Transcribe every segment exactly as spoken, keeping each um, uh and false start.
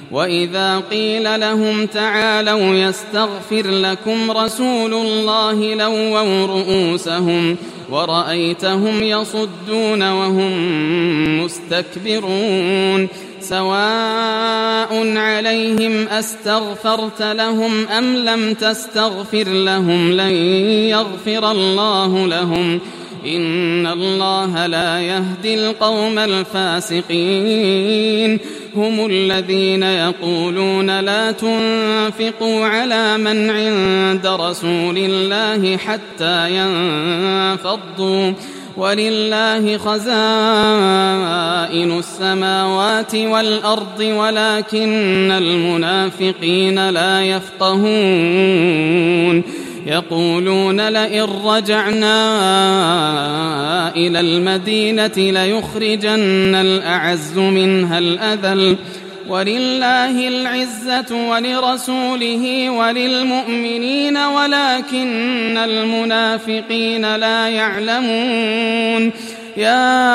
وإذا قيل لهم تعالوا يستغفر لكم رسول الله لووا رؤوسهم ورأيتهم يصدون وهم مستكبرون سواء عليهم أستغفرت لهم أم لم تستغفر لهم لن يغفر الله لهم إن الله لا يهدي القوم الفاسقين هم الذين يقولون لا تنفقوا على من عند رسول الله حتى ينفضوا ولله خزائن السماوات والأرض ولكن المنافقين لا يفقهون يقولون لئن رجعنا إلى المدينة ليخرجن الأعز منها الأذل ولله العزة ولرسوله وللمؤمنين ولكن المنافقين لا يعلمون يا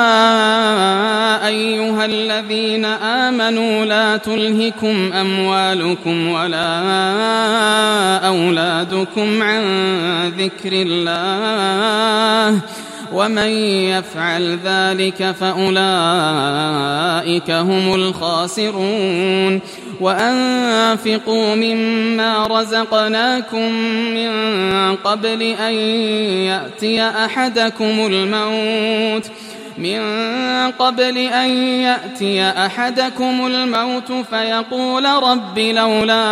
أيها الذين آمنوا لا تلهكم أموالكم ولا أولادكم عن ذكر الله ومن يفعل ذلك فأولئك هم الخاسرون وأنفقوا مما رزقناكم من قبل أن يأتي أحدكم الموت من قبل أن يأتي أحدكم الموت فيقول رب لولا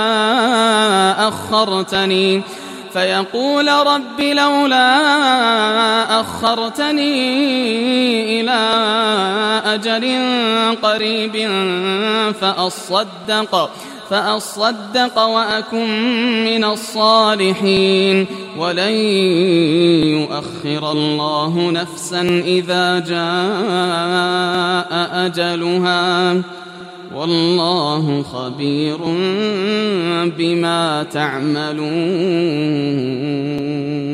أخرتني فيقول رب لولا أخرتني إلى أجل قريب فأصدق فأصدق وأكن من الصالحين ولن يؤخر الله نفسا إذا جاء أجلها والله خبير بما تعملون.